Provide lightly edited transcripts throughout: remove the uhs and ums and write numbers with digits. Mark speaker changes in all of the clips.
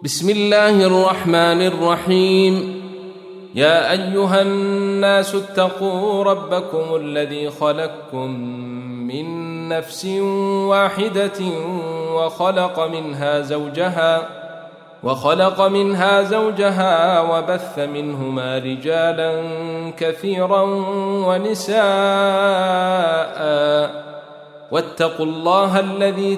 Speaker 1: بسم الله الرحمن الرحيم. يا أيها الناس اتقوا ربكم الذي خلقكم من نفس واحدة وخلق منها زوجها وبث منهما رجالا كثيرا ونساء، واتقوا الله الذي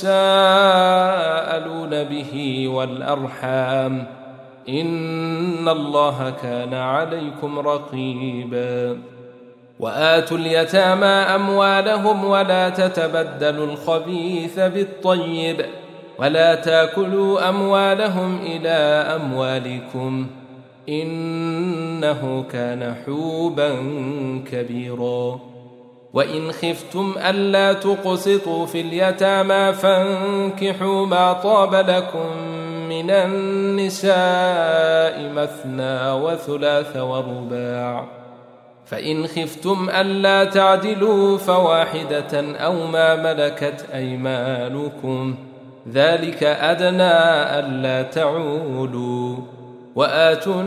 Speaker 1: تساءلون به والأرحام، إن الله كان عليكم رقيبا. وآتوا اليتامى أموالهم ولا تتبدلوا الخبيث بالطيب ولا تاكلوا أموالهم إلى أموالكم، إنه كان حوبا كبيرا. وإن خفتم ألا تقسطوا في اليتامى فانكحوا ما طاب لكم من النساء مثنى وثلاث ورباع، فإن خفتم ألا تعدلوا فواحدة أو ما ملكت أيمانكم، ذلك أدنى ألا تعولوا. وآتوا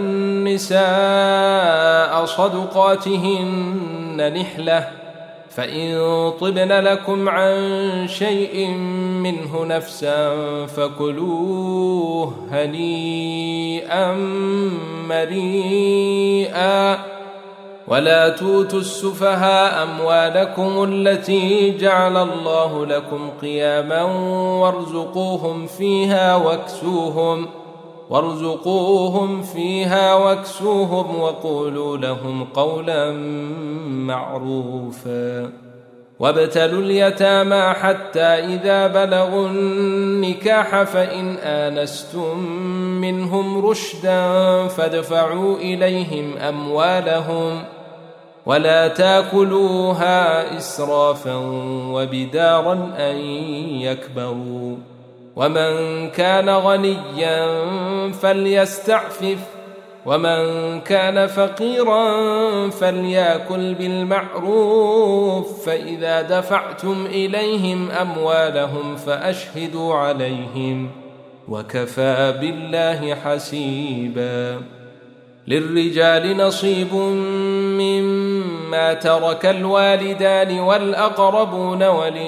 Speaker 1: النساء صدقاتهن نحلة، فإن طبن لكم عن شيء منه نفسا فكلوه هنيئا مريئا. ولا توتوا السفهاء أموالكم التي جعل الله لكم قياما وارزقوهم فيها واكسوهم وقولوا لهم قولا معروفا. وابتلوا اليتامى حتى إذا بلغوا النكاح فإن آنستم منهم رشدا فادفعوا إليهم أموالهم ولا تاكلوها إسرافا وبدارا أن يكبروا. ومن كان غنيا فليستعفف، ومن كان فقيرا فليأكل بالمعروف، فإذا دفعتم إليهم أموالهم فأشهدوا عليهم، وكفى بالله حسيبا. للرجال نصيب مما ترك الوالدان والأقربون،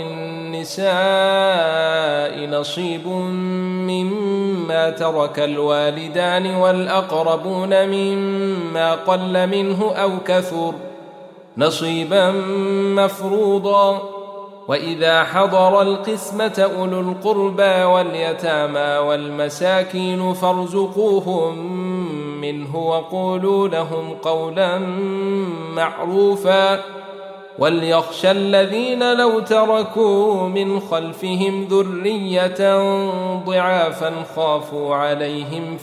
Speaker 1: وللنساء نصيب مما ترك الوالدان والأقربون مما قل منه أو كثر نصيبا مفروضا. وإذا حضر القسمة أولو القربى واليتامى والمساكين فارزقوهم منه وقولوا لهم قولا معروفا. وليخشى الذين لو تركوا من خلفهم ذرية ضعافا خافوا عليهم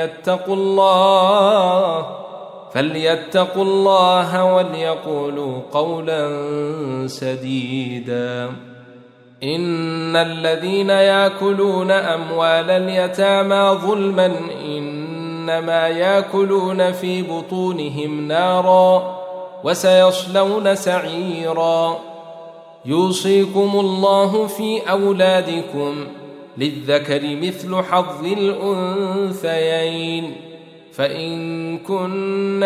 Speaker 1: فليتقوا الله وليقولوا قولا سديدا. إن الذين يأكلون أموال اليتامى ظلما إنما يأكلون في بطونهم نارا وسيصلون سعيرا. يوصيكم الله في أولادكم للذكر مثل حظ الأنثيين، فإن كن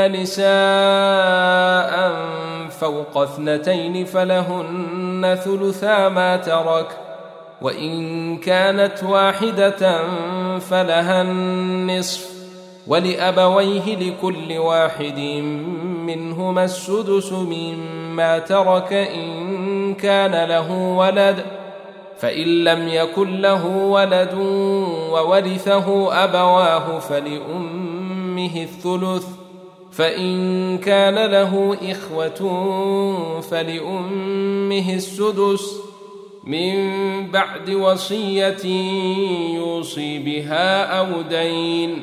Speaker 1: نساء فوق 2 فلهن ثلثا ما ترك، وإن كانت واحدة فلها النصف، ولأبويه لكل واحد منهما السدس مما ترك إن كان له ولد، فإن لم يكن له ولد وورثه أبواه فلأمه الثلث، فإن كان له إخوة فلأمه السدس من بعد وصية يوصي بها أو دين.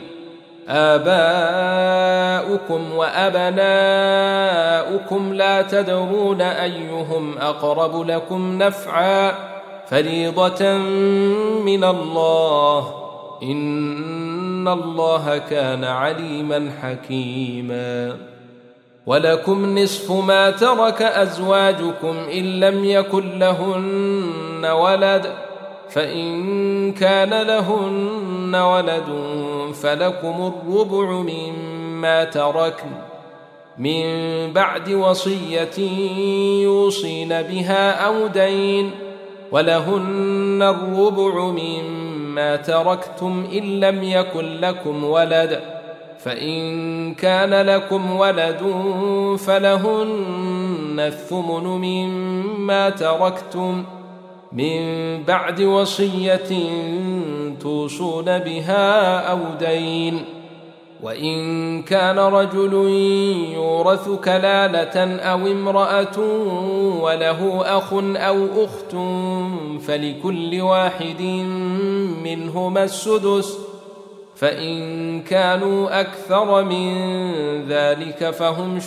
Speaker 1: آباؤكم وأبناؤكم لا تدرون أيهم أقرب لكم نفعا، فريضة من الله، إن الله كان عليما حكيما. ولكم نصف ما ترك أزواجكم إن لم يكن لهن ولد، فإن كان لهن ولد فلكم الربع مما تركن من بعد وصية يوصين بها أو دين ولهن الربع مما تركتم إن لم يكن لكم ولد فإن كان لكم ولد فلهن الثمن مما تركتم من بعد وصية توصون بها أو دين وإن كان رجل يورث كلالة أو امرأة وله أخ أو أخت فلكل واحد منهما السدس فإن كانوا أكثر من ذلك فهم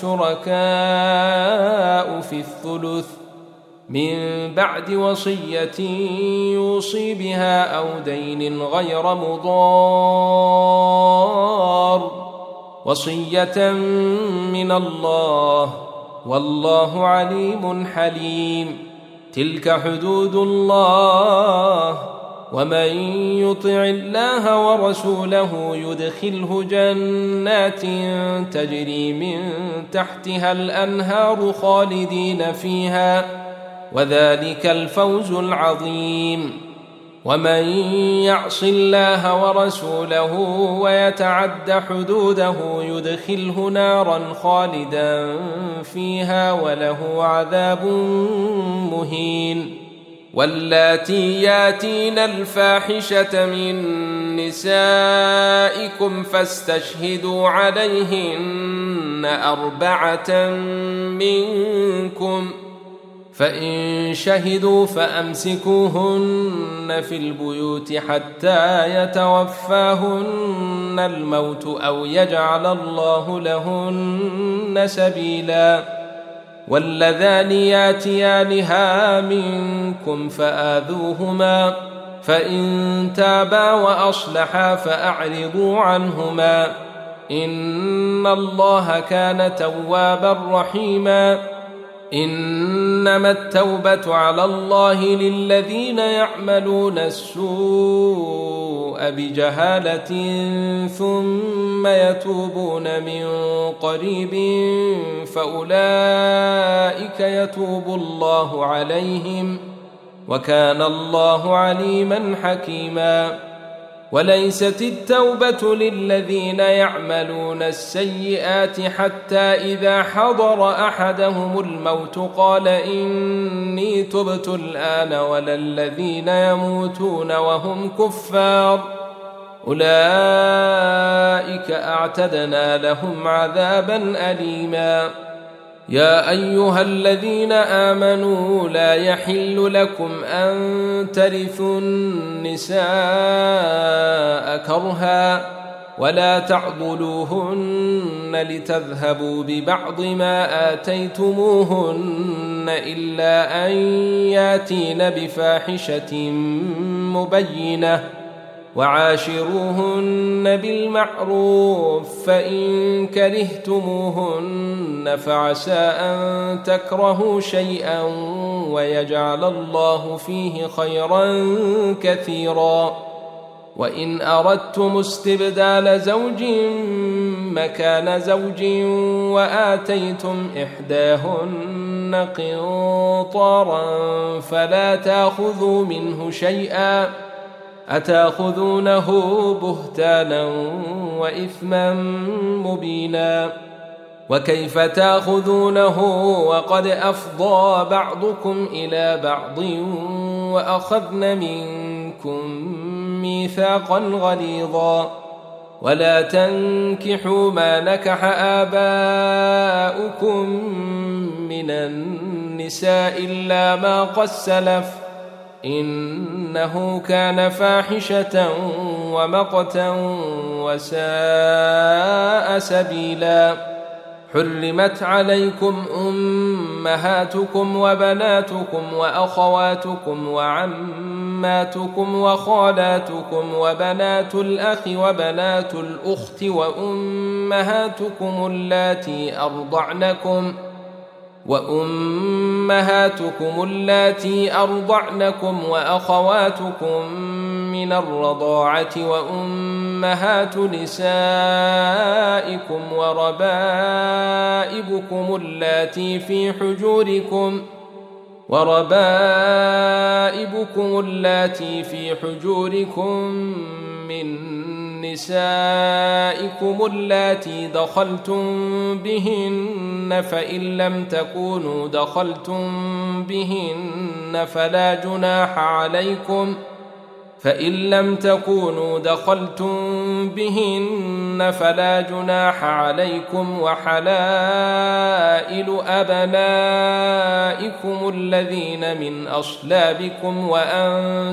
Speaker 1: شركاء في الثلث من بعد وصية يوصي بها أو دين غير مضار وصية من الله والله عليم حليم تلك حدود الله ومن يطع الله ورسوله يدخله جنات تجري من تحتها الأنهار خالدين فيها وذلك الفوز العظيم ومن يعص الله ورسوله ويتعد حدوده يدخله نارا خالدا فيها وله عذاب مهين واللاتي ياتين الفاحشة من نسائكم فاستشهدوا عليهن 4 منكم فإن شهدوا فأمسكوهن في البيوت حتى يتوفاهن الموت أو يجعل الله لهن سبيلا واللذان ياتيانها منكم فآذوهما فإن تابا وأصلحا فأعرضوا عنهما إن الله كان توابا رحيما إنما التوبة على الله للذين يعملون السوء بجهالة ثم يتوبون من قريب فأولئك يتوب الله عليهم وكان الله عليما حكيما وليست التوبة للذين يعملون السيئات حتى إذا حضر أحدهم الموت قال إني تبت الآن ولا الذين يموتون وهم كفار أولئك أعتدنا لهم عذابا أليما يا أيها الذين آمنوا لا يحل لكم أن ترثوا النساء كرها ولا تعضلوهن لتذهبوا ببعض ما آتيتموهن إلا أن ياتين بفاحشة مبينة وعاشروهن بالمعروف فإن كرهتموهن فعسى أن تكرهوا شيئا ويجعل الله فيه خيرا كثيرا وإن أردتم استبدال زوج مكان زوج وآتيتم إحداهن قنطارا فلا تأخذوا منه شيئا أتأخذونه بهتانا وإثما مبينا وكيف تأخذونه وقد أفضى بعضكم إلى بعض وأخذن منكم ميثاقا غليظا ولا تنكحوا ما نكح آباؤكم من النساء إلا ما قد سلف إنه كان فاحشة ومقتا وساء سبيلا حرمت عليكم أمهاتكم وبناتكم وأخواتكم وعماتكم وخالاتكم وبنات الأخ وبنات الأخت وأمهاتكم اللاتي أرضعنكم وأخواتكم من الرضاعة وأمهات نسائكم وربائبكم اللاتي في حجوركم من نسائكم اللاتي دخلتم بهن فإن لم تكونوا دخلتم بهن فلا جناح عليكم وحلائل أبنائكم الذين من أصلابكم وأن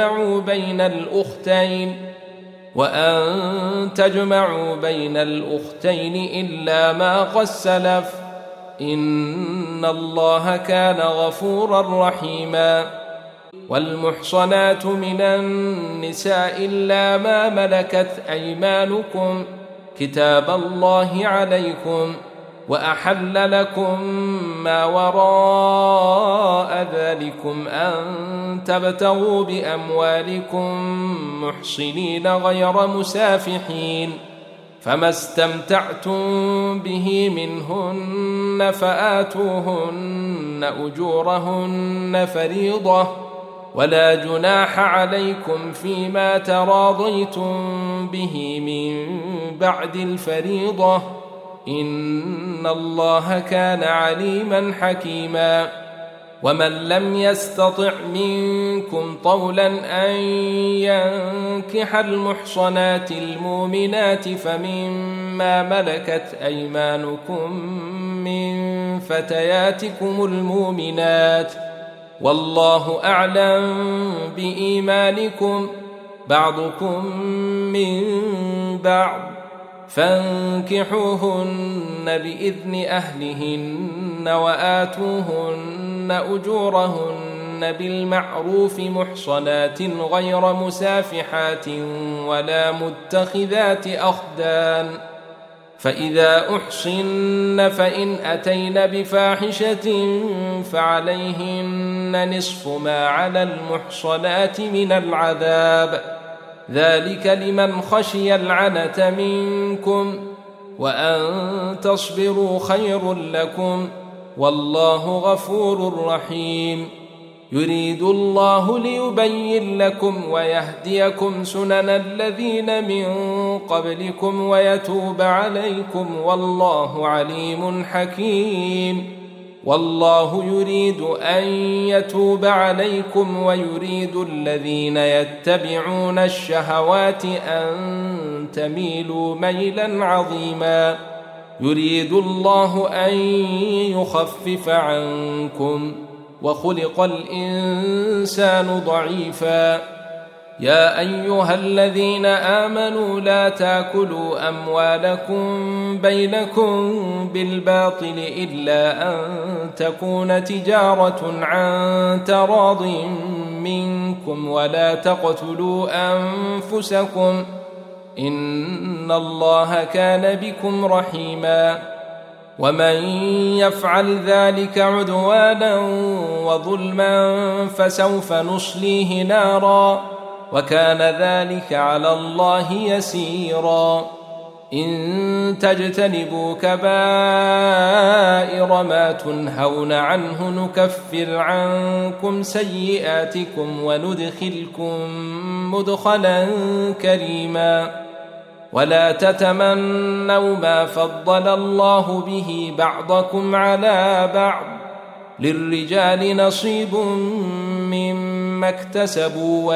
Speaker 1: تجمعوا بين الأختين إلا ما قد سلف إن الله كان غفورا رحيما. والمحصنات من النساء إلا ما ملكت أيمانكم كتاب الله عليكم وأحل لكم ما وراء ذلكم أن تبتغوا بأموالكم محصنين غير مسافحين فما استمتعتم به منهن فآتوهن أجورهن فريضة ولا جناح عليكم فيما تراضيتم به من بعد الفريضة إن الله كان عليما حكيما. ومن لم يستطع منكم طولا أن ينكح المحصنات المؤمنات فمما ملكت أيمانكم من فتياتكم المؤمنات والله أعلم بإيمانكم بعضكم من بعض فانكحوهن بإذن أهلهن وآتوهن أجورهن بالمعروف محصنات غير مسافحات ولا متخذات أخدان فإذا أحصن فإن أتين بفاحشة فعليهن نصف ما على المحصنات من العذاب ذلك لمن خشي العنة منكم وأن تصبروا خير لكم والله غفور رحيم. يريد الله ليبين لكم ويهديكم سنن الذين من قبلكم ويتوب عليكم والله عليم حكيم. والله يريد أن يتوب عليكم ويريد الذين يتبعون الشهوات أن تميلوا ميلا عظيما. يريد الله أن يخفف عنكم وخلق الإنسان ضعيفا. يا أيها الذين آمنوا لا تأكلوا أموالكم بينكم بالباطل إلا أن تكون تجارة عن تراض منكم ولا تقتلوا أنفسكم إن الله كان بكم رحيما. ومن يفعل ذلك عدوانا وظلما فسوف نصليه نارا وكان ذلك على الله يسيرا. إن تجتنبوا كبائر ما تنهون عنه نكفر عنكم سيئاتكم وندخلكم مدخلا كريما. ولا تتمنوا ما فضل الله به بعضكم على بعض للرجال نصيب مما اكتسبوا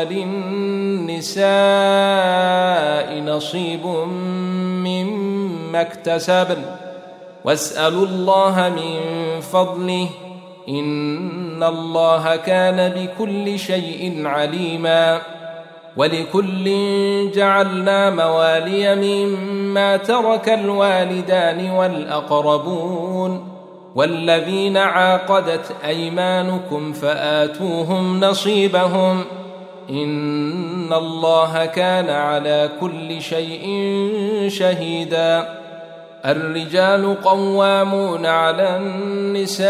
Speaker 1: وللنساء نصيب مما اكتسبن واسألوا الله من فضله إن الله كان بكل شيء عليما. ولكل جعلنا موالي مما ترك الوالدان والأقربون والذين عاقدت أيمانكم فآتوهم نصيبهم إن الله كان على كل شيء شهيدا. الرجال قوامون على النساء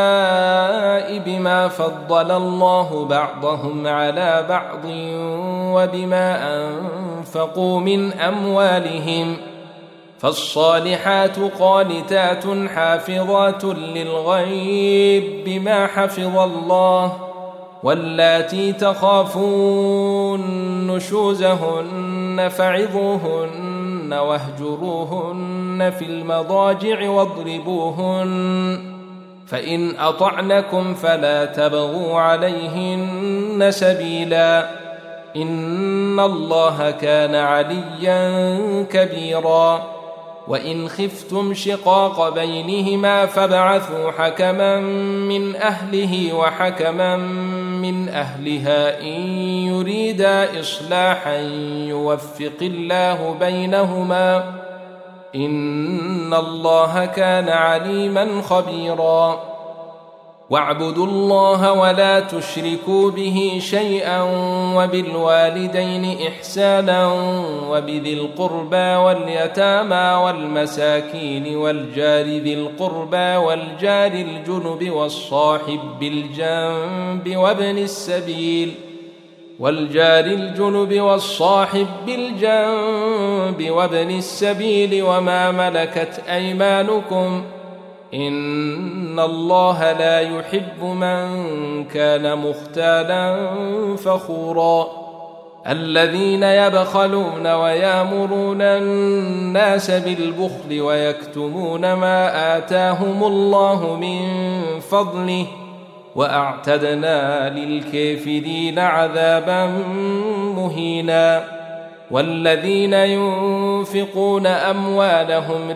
Speaker 1: بما فضل الله بعضهم على بعض وبما أنفقوا من أموالهم، فالصالحات قانتات حافظات للغيب بما حفظ الله، واللاتي تخافون نشوزهن فعظوهن واهجروهن في المضاجع واضربوهن، فإن أطعنكم فلا تبغوا عليهن سبيلا، إن الله كان عليا كبيرا. وإن خفتم شقاق بينهما فابعثوا حكما من أهله وحكما من أهلها إن يريدا إصلاحا يوفق الله بينهما، إن الله كان عليما خبيرا. واعبدوا الله ولا تشركوا به شيئا، وبالوالدين إحسانا، وبذي القربى واليتامى والمساكين والجار ذي القربى والجار الجنب والصاحب بالجنب وابن السبيل وما ملكت أيمانكم، إن الله لا يحب من كان مختالا فخورا. الذين يبخلون ويامرون الناس بالبخل ويكتمون ما آتاهم الله من فضله، وأعتدنا للكافرين عذابا مهينا. والذين ينفقون أموالهم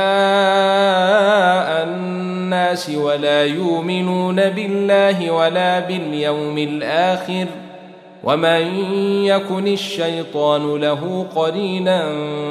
Speaker 1: رئاء الناس ولا يؤمنون بالله ولا باليوم الآخر، ومن يكن الشيطان له قرينا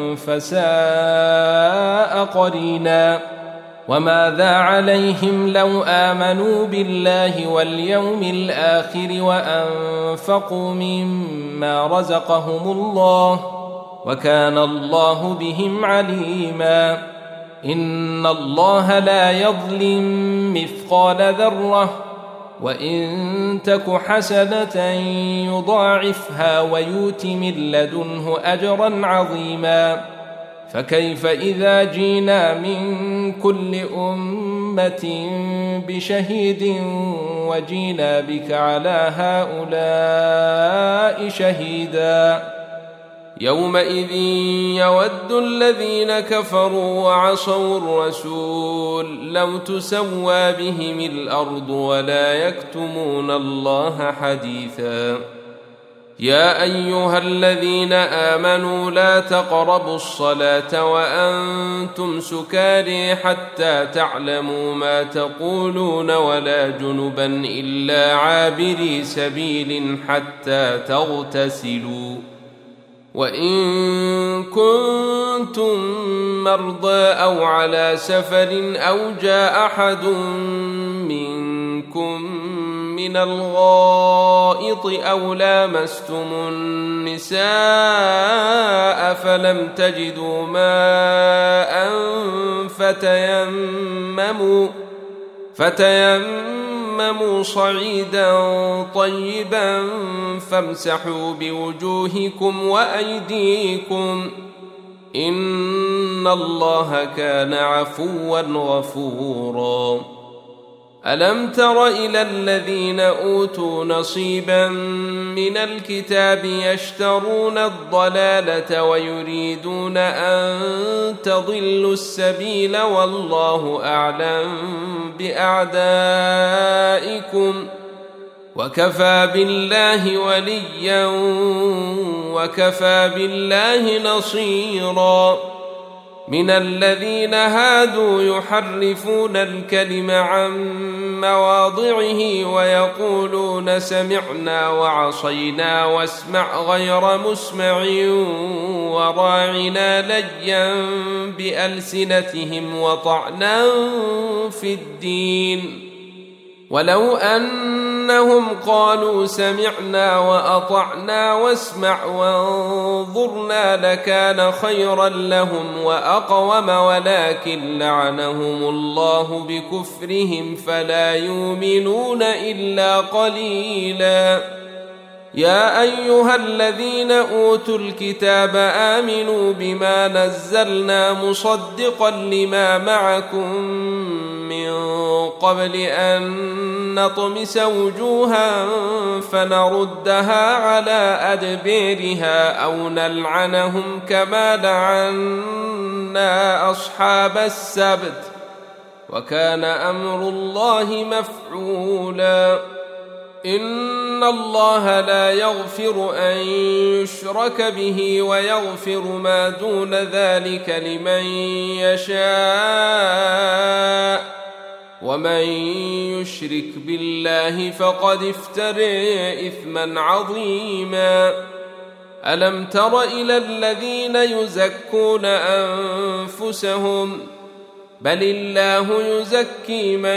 Speaker 1: فساء قرينا. وماذا عليهم لو آمنوا بالله واليوم الآخر وأنفقوا مما رزقهم الله، وكان الله بهم عليما. إن الله لا يظلم مثقال ذرة، وإن تك حسنة يضاعفها ويؤت من لدنه أجرا عظيما. فكيف إذا جينا من كل أمة بشهيد وجينا بك على هؤلاء شهيدا؟ يومئذ يود الذين كفروا وعصوا الرسول لو تسوى بهم الأرض ولا يكتمون الله حديثا. يا أيها الذين آمنوا لا تقربوا الصلاة وأنتم سكارى حتى تعلموا ما تقولون ولا جنبا إلا عابري سبيل حتى تغتسلوا، وإن كنتم مرضى أو على سفر أو جاء أحد منكم من الغائط أو لامستم النساء فلم تجدوا ماء فتيمموا صعيدا طيبا فامسحوا بوجوهكم وأيديكم، إن الله كان عفوا غفورا. ألم تر إلى الذين أوتوا نصيبا من الكتاب يشترون الضلالة ويريدون أن تضلوا السبيل والله أعلم بأعدائكم، وكفى بالله وليا وكفى بالله نصيرا. من الذين هادوا يحرفون الكلم عن مواضعه ويقولون سمعنا وعصينا واسمع غير مسمع وراعنا ليا بألسنتهم وطعنا في الدين، ولو أنهم قالوا سمعنا وأطعنا واسمع وانظرنا لكان خيرا لهم وأقوم، ولكن لعنهم الله بكفرهم فلا يؤمنون إلا قليلا. يا أيها الذين أوتوا الكتاب آمنوا بما نزلنا مصدقا لما معكم من قبل أن نطمس وجوها فنردها على أدبيرها أو نلعنهم كما لعنا أصحاب السبت، وكان أمر الله مفعولا. إن الله لا يغفر أن يشرك به ويغفر ما دون ذلك لمن يشاء، ومن يشرك بالله فقد افترى إثما عظيما. ألم تر إلى الذين يزكون أنفسهم بل الله يزكي من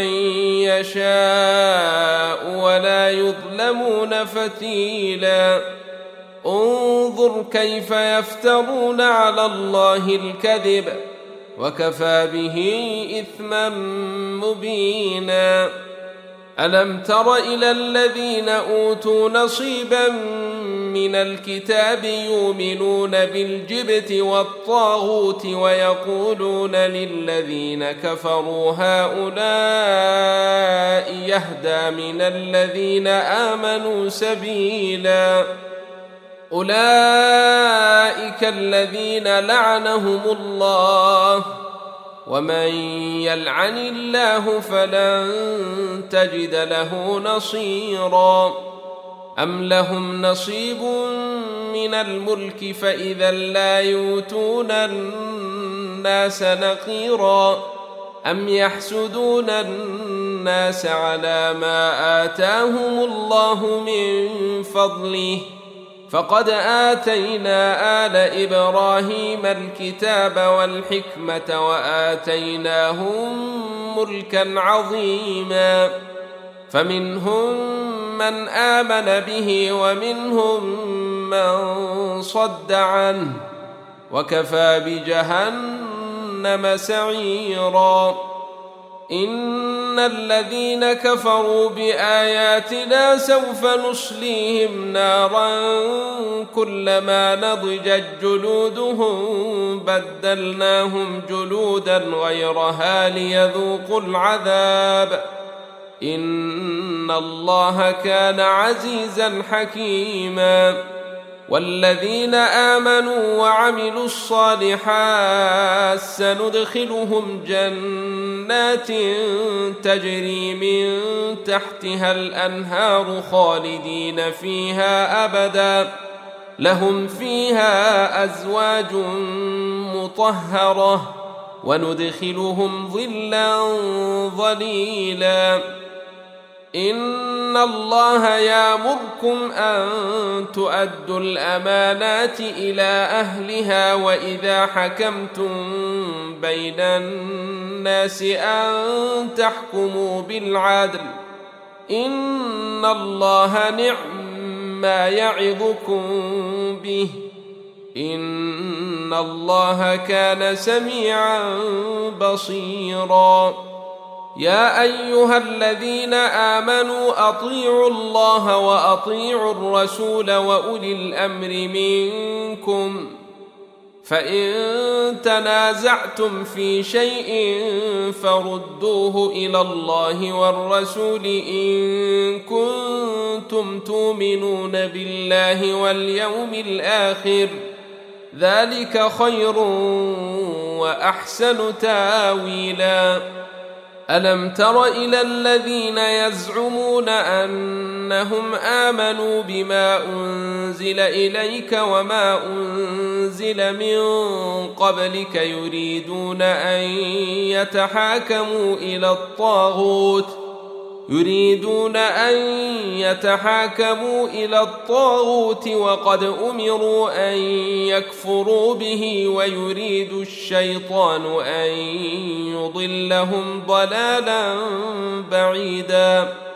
Speaker 1: يشاء ولا يظلمون فتيلا. انظر كيف يفترون على الله الكذب وكفى به إثما مبينا. ألم تر إلى الذين أوتوا نصيبا من الكتاب يؤمنون بالجبت والطاغوت ويقولون للذين كفروا هؤلاء يهدى من الذين آمنوا سبيلا. أولئك الذين لعنهم الله، ومن يلعن الله فلن تجد له نصيرا. أم لهم نصيب من الملك فإذا لا يؤتون الناس نقيرا. أم يحسدون الناس على ما آتاهم الله من فضله، فقد آتينا آل إبراهيم الكتاب والحكمة وآتيناهم ملكا عظيما. فمنهم من آمن به ومنهم من صد عنه، وكفى بجهنم سعيرا. إن الذين كفروا بآياتنا سوف نصليهم نارا كلما نضجت جلودهم بدلناهم جلودا غيرها ليذوقوا العذاب، إن الله كان عزيزا حكيما. والذين آمنوا وعملوا الصالحات سندخلهم جنات تجري من تحتها الأنهار خالدين فيها أبدا، لهم فيها أزواج مطهرة وندخلهم ظلا ظليلا. إن الله يأمركم أن تؤدوا الأمانات إلى أهلها وإذا حكمتم بين الناس أن تحكموا بالعدل، إن الله نعم ما يعظكم به، إن الله كان سميعا بصيرا. يا أيها الذين آمنوا أطيعوا الله وأطيعوا الرسول وأولي الأمر منكم، فإن تنازعتم في شيء فردوه إلى الله والرسول إن كنتم تؤمنون بالله واليوم الآخر، ذلك خير وأحسن تاويلا. ألم تر إلى الذين يزعمون أنهم آمنوا بما أنزل إليك وما أنزل من قبلك يريدون أن يتحاكموا إلى الطاغوت وقد أمروا أن يكفروا به ويريد الشيطان أن يضلهم ضلالا بعيدا.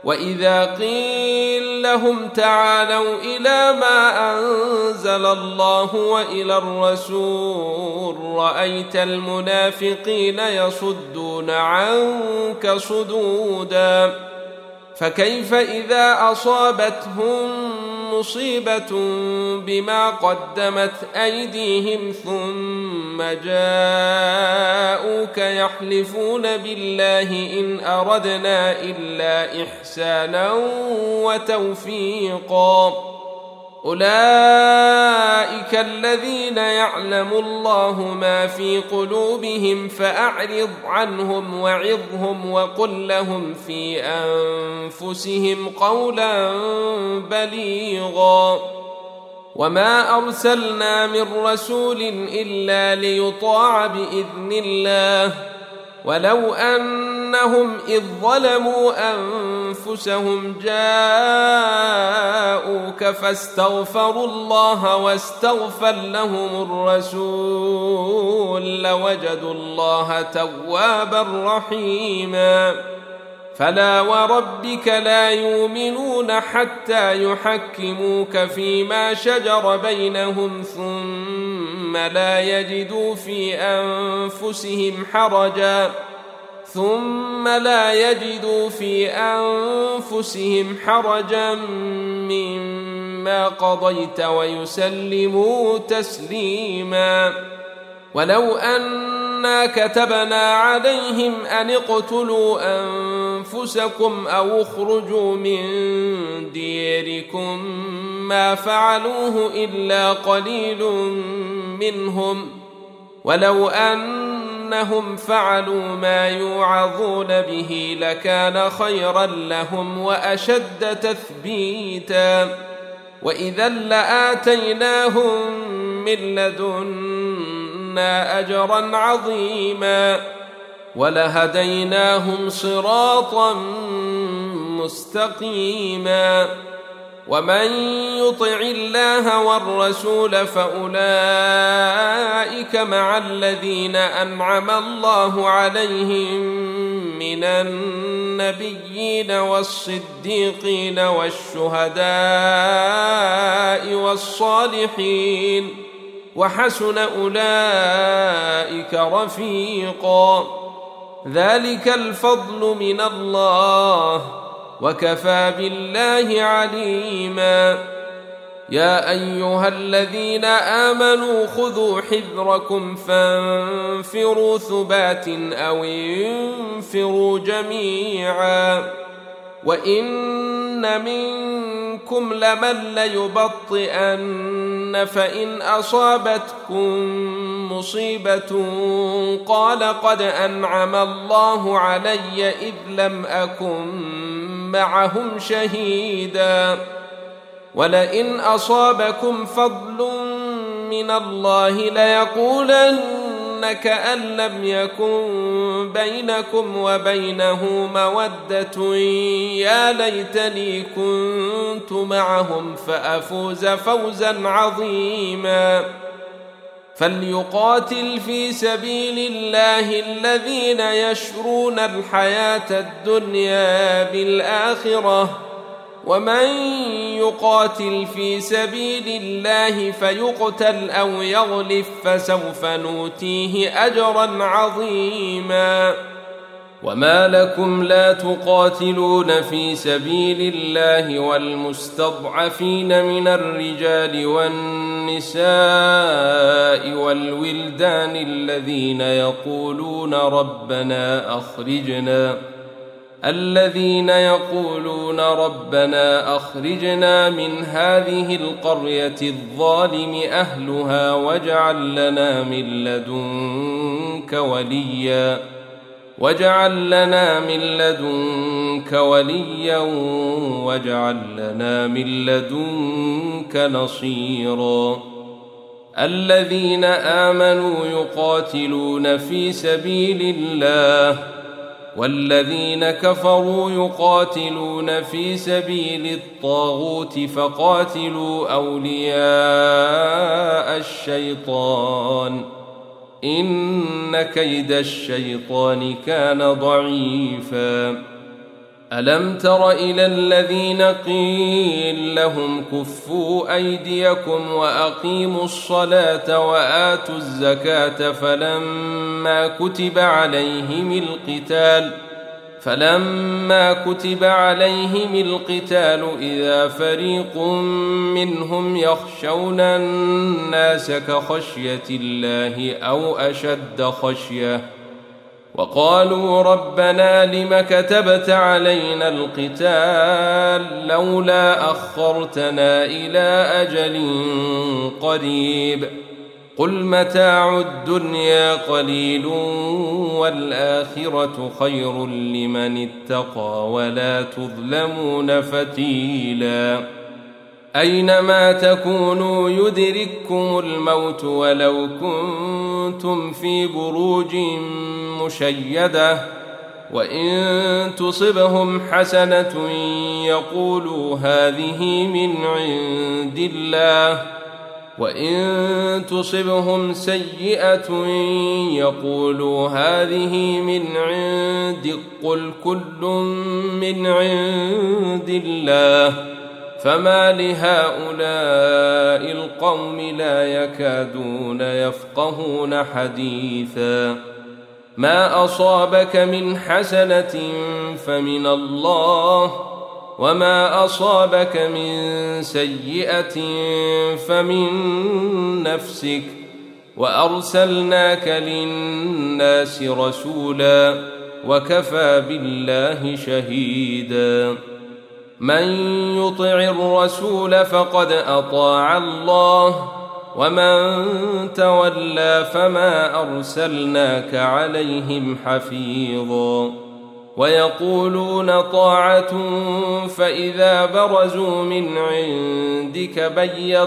Speaker 1: وإذا قيل لهم تعالوا إلى ما أنزل الله وإلى الرسول رأيت المنافقين يصدون عنك صدودا فكيف إذا أصابتهم مصيبة بما قدمت أيديهم ثم جاءوك يحلفون بالله إن أردنا إلا إحسانا وتوفيقا أولئك الذين يعلم الله ما في قلوبهم فأعرض عنهم وعظهم وقل لهم في أنفسهم قولا بليغا وما أرسلنا من رسول إلا ليطاع بإذن الله ولو أنهم إذ ظلموا أنفسهم جاءوك فاستغفروا الله واستغفر لهم الرسول لوجدوا الله توابا رحيما فلا وربك لا يؤمنون حتى يحكموك فيما شجر بينهم ثم لا يجدوا في أنفسهم حرجا مما قضيت ويسلموا تسليما ولو أنا كتبنا عليهم أن اقتلوا أنفسكم أو اخرجوا من ديركم ما فعلوه إلا قليل منهم ولو أنهم فعلوا ما يوعظون به لكان خيرا لهم وأشد تثبيتا وإذا لآتيناهم من لدنا أجرا عظيما ولهديناهم صراطا مستقيما ومن يطع الله والرسول فأولئك مع الذين أنعم الله عليهم من النبيين والصديقين والشهداء والصالحين وحسن أولئك رفيقا ذلك الفضل من الله وكفى بالله عليما يا أيها الذين آمنوا خذوا حذركم فانفروا ثبات أو انفروا جميعا وإن منكم لمن ليبطئن فإن أصابتكم مصيبة قال قد أنعم الله علي إذ لم أكن معهم شهيدا ولئن أصابكم فضل من الله ليقولن كأن لم يكن بينكم وبينه مودة يا ليتني كنت معهم فأفوز فوزا عظيما فليقاتل في سبيل الله الذين يشرون الحياة الدنيا بالآخرة ومن يقاتل في سبيل الله فيقتل أو يغلف فسوف نؤتيه أجرا عظيما وما لكم لا تقاتلون في سبيل الله والمستضعفين من الرجال والنساء والولدان الذين يقولون ربنا أخرجنا من هذه القرية الظالم أهلها واجعل لنا من لدنك وليا واجعل لنا من لدنك نصيرا الذين آمنوا يقاتلون في سبيل الله والذين كفروا يقاتلون في سبيل الطاغوت فقاتلوا أولياء الشيطان إن كيد الشيطان كان ضعيفا ألم تر إلى الذين قيل لهم كفوا أيديكم وأقيموا الصلاة وآتوا الزكاة فلما كتب عليهم القتال إذا فريق منهم يخشون الناس كخشية الله أو أشد خشية وقالوا ربنا لم كتبت علينا القتال لولا أخرتنا إلى أجل قريب قل متاع الدنيا قليل والآخرة خير لمن اتقى ولا تظلمون فتيلا أينما تكونوا يدرككم الموت ولو كنتم في بروج مشيدة وإن تصبهم حسنة يقولوا هذه من عند الله وإن تصبهم سيئة يقولوا هذه من عندك قل كل من عند الله فما لهؤلاء القوم لا يكادون يفقهون حديثا ما أصابك من حسنة فمن الله وما أصابك من سيئة فمن نفسك وأرسلناك للناس رسولا وكفى بالله شهيدا من يطع الرسول فقد أطاع الله ومن تولى فما أرسلناك عليهم حفيظا ويقولون طاعة فإذا برزوا من عندك بيت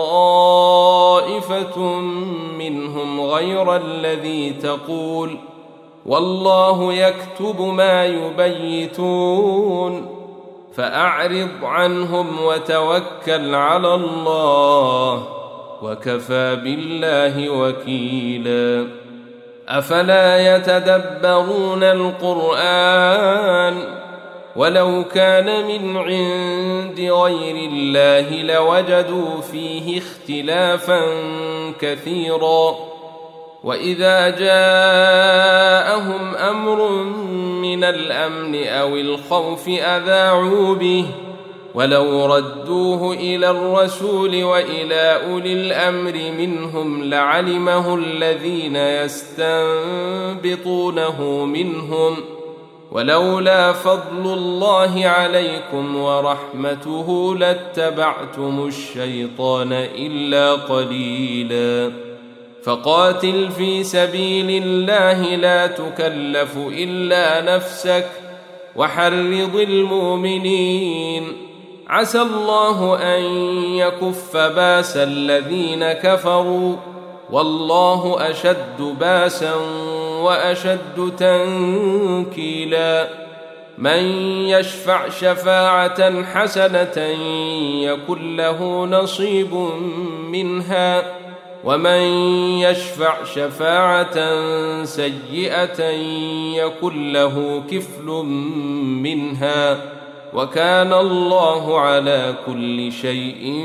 Speaker 1: طائفة منهم غير الذي تقول والله يكتب ما يبيتون فأعرض عنهم وتوكل على الله وكفى بالله وكيلا أفلا يتدبرون القرآن ولو كان من عند غير الله لوجدوا فيه اختلافا كثيرا وإذا جاءهم أمر من الأمن أو الخوف أذاعوا به ولو ردوه إلى الرسول وإلى أولي الأمر منهم لعلمه الذين يستنبطونه منهم ولولا فضل الله عليكم ورحمته لاتبعتم الشيطان إلا قليلا فقاتل في سبيل الله لا تكلف إلا نفسك وحرض المؤمنين عسى الله أن يكف باس الذين كفروا والله أشد باسا وأشد تنكيلا من يشفع شفاعة حسنة يكن له نصيب منها ومن يشفع شفاعة سيئة يكن له كفل منها وكان الله على كل شيء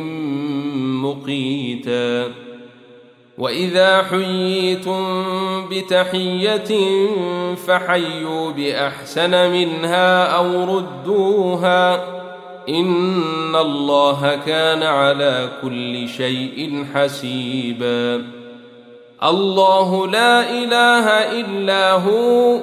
Speaker 1: مقيتا وإذا حييتم بتحية فحيوا بأحسن منها أو ردوها إن الله كان على كل شيء حسيبا الله لا إله إلا هو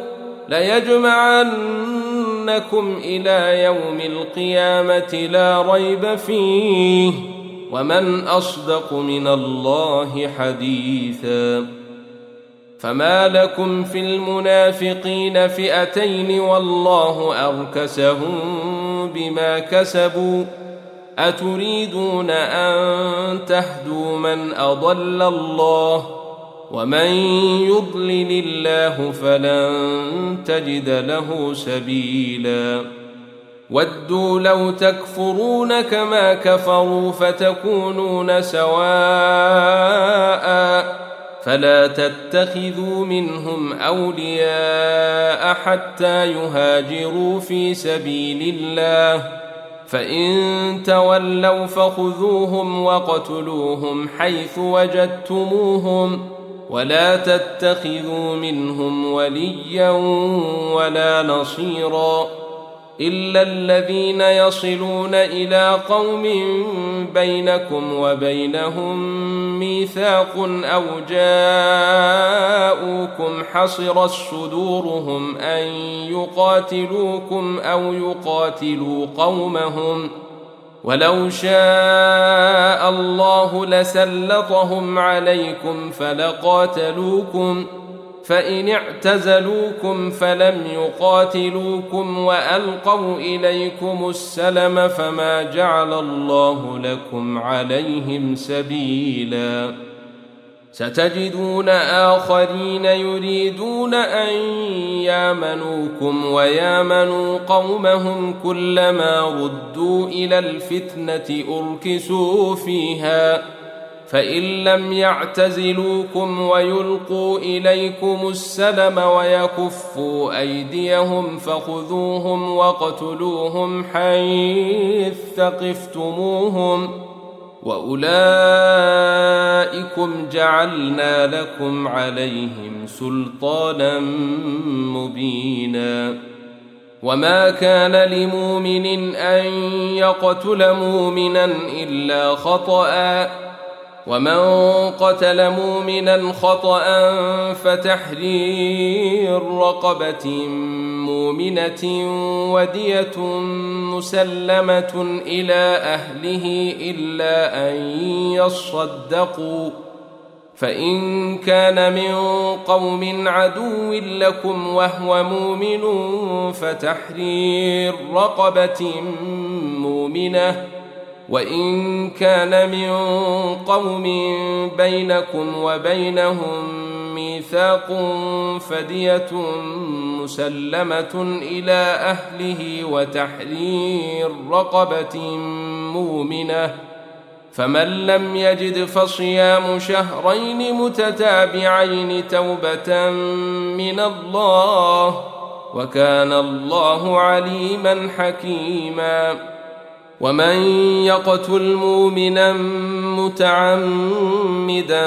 Speaker 1: ليجمعنكم إلى يوم القيامة لا ريب فيه ومن أصدق من الله حديثا فما لكم في المنافقين فئتين والله أركسهم بما كسبوا أتريدون أن تهدوا من أضل الله ومن يضلل الله فلن تجد له سبيلا ودوا لو تكفرون كما كفروا فتكونون سواء فلا تتخذوا منهم أولياء حتى يهاجروا في سبيل الله، فإن تولوا فخذوهم وقتلوهم حيث وجدتموهم، ولا تتخذوا منهم وليا ولا نصيرا إلا الذين يصلون إلى قوم بينكم وبينهم ميثاق أو جاءوكم حصرت صدورهم أن يقاتلوكم أو يقاتلوا قومهم، ولو شاء الله لسلطهم عليكم فلقاتلوكم، فإن اعتزلوكم فلم يقاتلوكم وألقوا إليكم السلم فما جعل الله لكم عليهم سبيلا. ستجدون آخرين يريدون أن يامنوكم ويامنوا قومهم، كلما ردوا إلى الفتنة أركسوا فيها، فإن لم يعتزلوكم ويلقوا إليكم السلم ويكفوا أيديهم فخذوهم وقتلوهم حيث ثقفتموهم، وأولئكم جعلنا لكم عليهم سلطانا مبينا. وما كان لمؤمن أن يقتل مؤمنا إلا خطأ، ومن قتل مؤمنا خطأ فتحرير رقبة مؤمنة ودية مسلمة إلى أهله إلا أن يصدقوا، فإن كان من قوم عدو لكم وهو مؤمن فتحرير رقبة مؤمنة، وإن كان من قوم بينكم وبينهم ميثاق فدية مسلمة إلى أهله وتحرير رقبة مؤمنة، فمن لم يجد فصيام شهرين متتابعين توبة من الله، وكان الله عليما حكيما. ومن يقتل مؤمنا متعمدا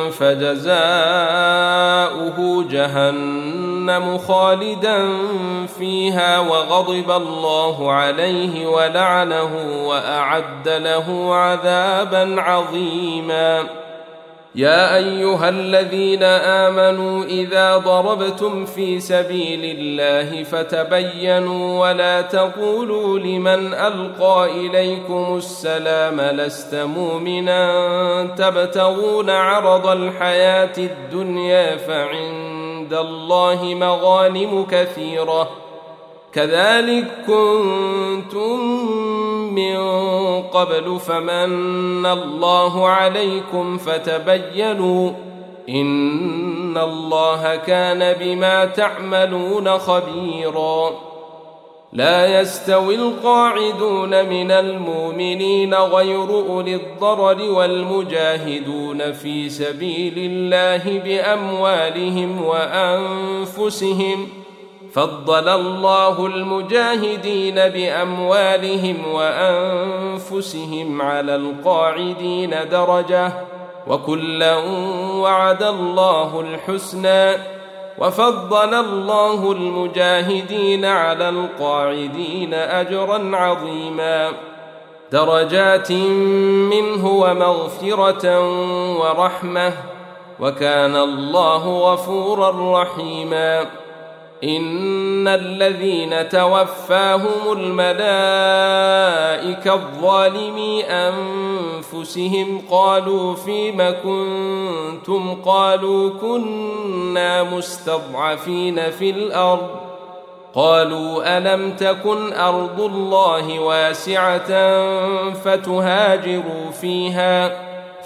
Speaker 1: فجزاؤه جهنم خالدا فيها وغضب الله عليه ولعنه وأعد له عذابا عظيما. يا أيها الذين آمنوا إذا ضربتم في سبيل الله فتبينوا ولا تقولوا لمن ألقى إليكم السلام لست مؤمنا تبتغون عرض الحياة الدنيا فعند الله مغانم كثيرة كذلك كنتم من قبل فمن الله عليكم فتبينوا إن الله كان بما تعملون خبيرا. لا يستوي القاعدون من المؤمنين غير أولي الضرر والمجاهدون في سبيل الله بأموالهم وأنفسهم، فضل الله المجاهدين بأموالهم وأنفسهم على القاعدين درجة، وكلا وعد الله الحسنى، وفضل الله المجاهدين على القاعدين أجرا عظيما، درجات منه ومغفرة ورحمة، وكان الله غفورا رحيما. إن الذين توفاهم الملائكة الظالمي أنفسهم قالوا فيم كنتم قالوا كنا مستضعفين في الأرض قالوا ألم تكن أرض الله واسعة فتهاجروا فيها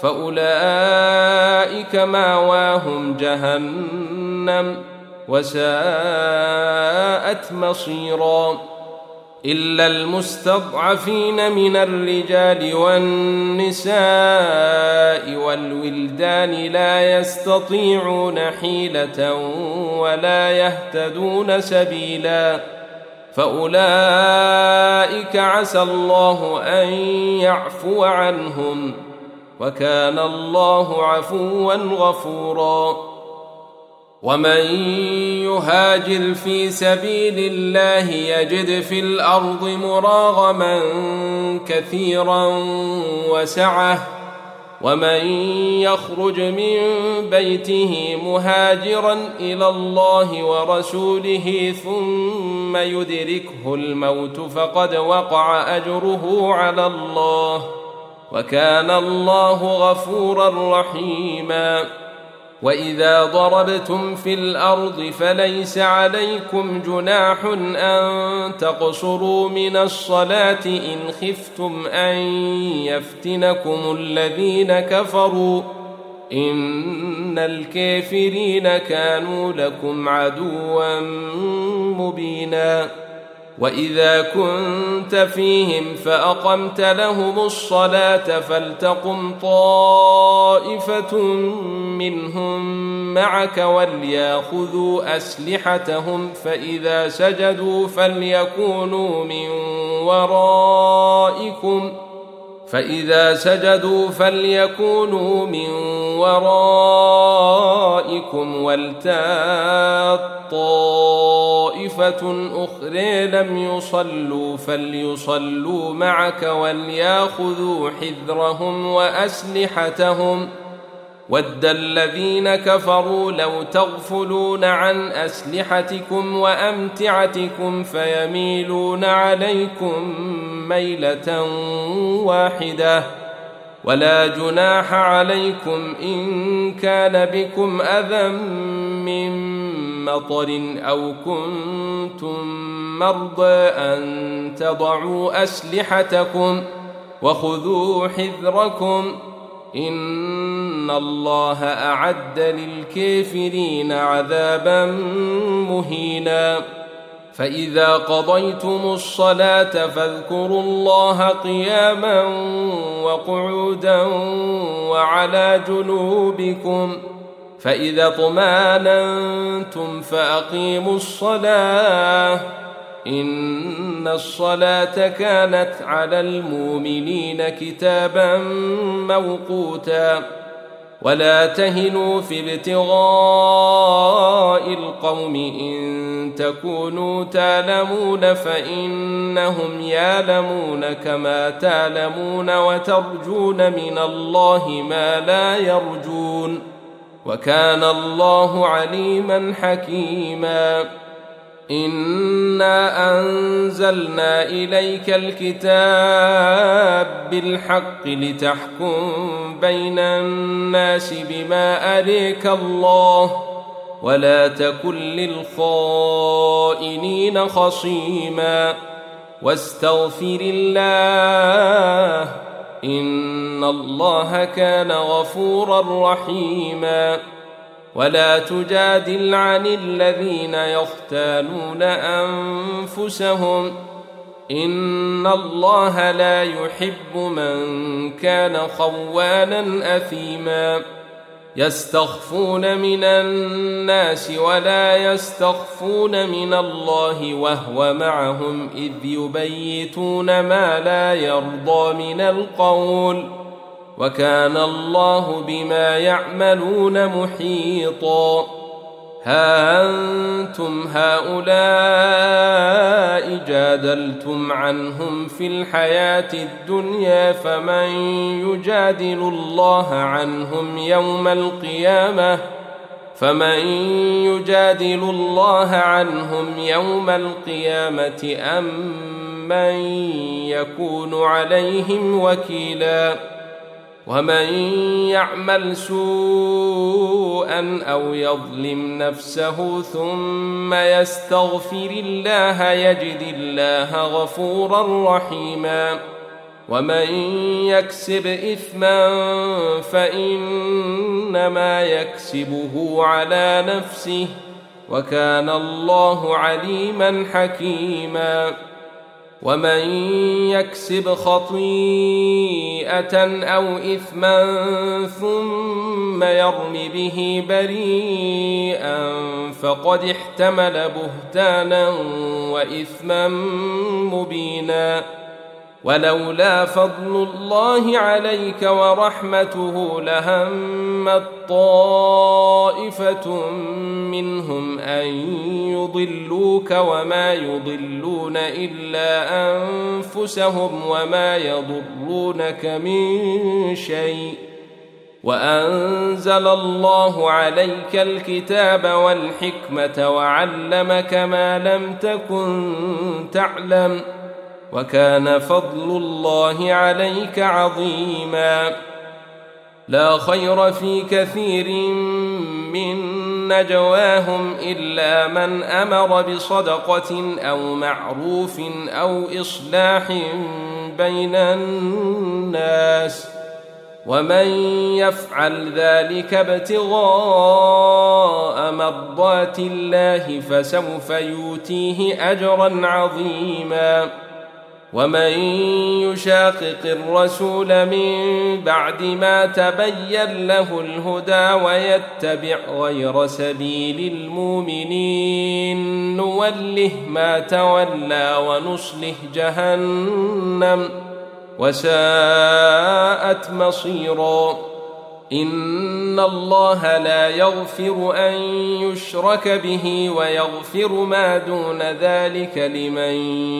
Speaker 1: فأولئك مأواهم جهنم وساءت مصيرا. إلا المستضعفين من الرجال والنساء والولدان لا يستطيعون حيلة ولا يهتدون سبيلا فأولئك عسى الله أن يعفو عنهم وكان الله عفوا غفورا ومن يهاجر في سبيل الله يجد في الأرض مراغما كثيرا وسعة ومن يخرج من بيته مهاجرا إلى الله ورسوله ثم يدركه الموت فقد وقع أجره على الله وكان الله غفورا رحيما وإذا ضربتم في الأرض فليس عليكم جناح أن تقصروا من الصلاة إن خفتم أن يفتنكم الذين كفروا إن الكافرين كانوا لكم عدوا مبينا وإذا كنت فيهم فأقمت لهم الصلاة فلتقم طائفة منهم معك وليأخذوا أسلحتهم فإذا سجدوا فليكونوا من ورائكم ولتأت طائفة أخرى لم يصلوا فليصلوا معك وليأخذوا حذرهم وأسلحتهم ود الذين كفروا لو تغفلون عن أسلحتكم وأمتعتكم فيميلون عليكم ميلة واحدة ولا جناح عليكم إن كان بكم أذى من مطر أو كنتم مرضى أن تضعوا أسلحتكم وخذوا حذركم إن الله أعد للكافرين عذابا مهينا فإذا قضيتم الصلاة فاذكروا الله قياما وقعودا وعلى جنوبكم فإذا اطمأننتم فأقيموا الصلاة إن الصلاة كانت على المؤمنين كتابا موقوتا ولا تهنوا في ابتغاء القوم إن تكونوا تعلمون فإنهم يعلمون كما تعلمون وترجون من الله ما لا يرجون وكان الله عليما حكيما إنا أنزلنا إليك الكتاب بالحق لتحكم بين الناس بما أريك الله ولا تكن للخائنين خصيما واستغفر الله إن الله كان غفورا رحيما ولا تجادل عن الذين يختانون أنفسهم إن الله لا يحب من كان خوانا أثيما يستخفون من الناس ولا يستخفون من الله وهو معهم إذ يبيتون ما لا يرضى من القول وكان الله بما يعملون محيطا ها أنتم هؤلاء جادلتم عنهم في الحياة الدنيا فمن يجادل الله عنهم يوم القيامة أم من يكون عليهم وكيلا ومن يعمل سوءا أو يظلم نفسه ثم يستغفر الله يجد الله غفورا رحيما ومن يكسب إثما فإنما يكسبه على نفسه وكان الله عليما حكيما ومن يكسب خطيئة أو إثما ثم يرم به بريئا فقد احتمل بهتانا وإثما مبينا. ولولا فضل الله عليك ورحمته لهمت طائفة منهم أن يضلوك وما يضلون إلا أنفسهم وما يضرونك من شيء، وأنزل الله عليك الكتاب والحكمة وعلمك ما لم تكن تعلم، وكان فضل الله عليك عظيما. لا خير في كثير من نجواهم إلا من أمر بصدقة أو معروف أو إصلاح بين الناس، ومن يفعل ذلك ابتغاء مرضات الله فسوف يؤتيه أجرا عظيما. ومن يشاقق الرسول من بعد ما تبين له الهدى ويتبع غير سبيل المؤمنين نوله ما تولى ونصله جهنم وساءت مصيرا. إن الله لا يغفر أن يشرك به ويغفر ما دون ذلك لمن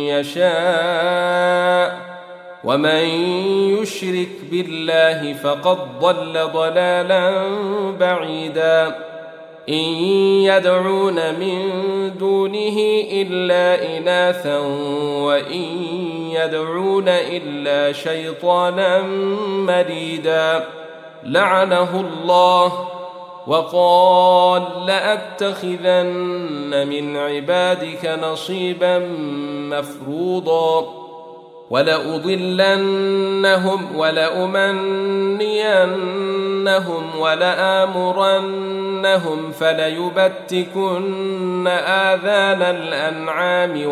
Speaker 1: يشاء، ومن يشرك بالله فقد ضل ضلالا بعيدا. إن يدعون من دونه إلا إناثا وإن يدعون إلا شيطانا مريدا لعنه الله وقال لأتخذن من عبادك نصيبا مفروضا ولأضلنهم ولأمنينهم ولآمرنهم فليبتكن آذان الأنعام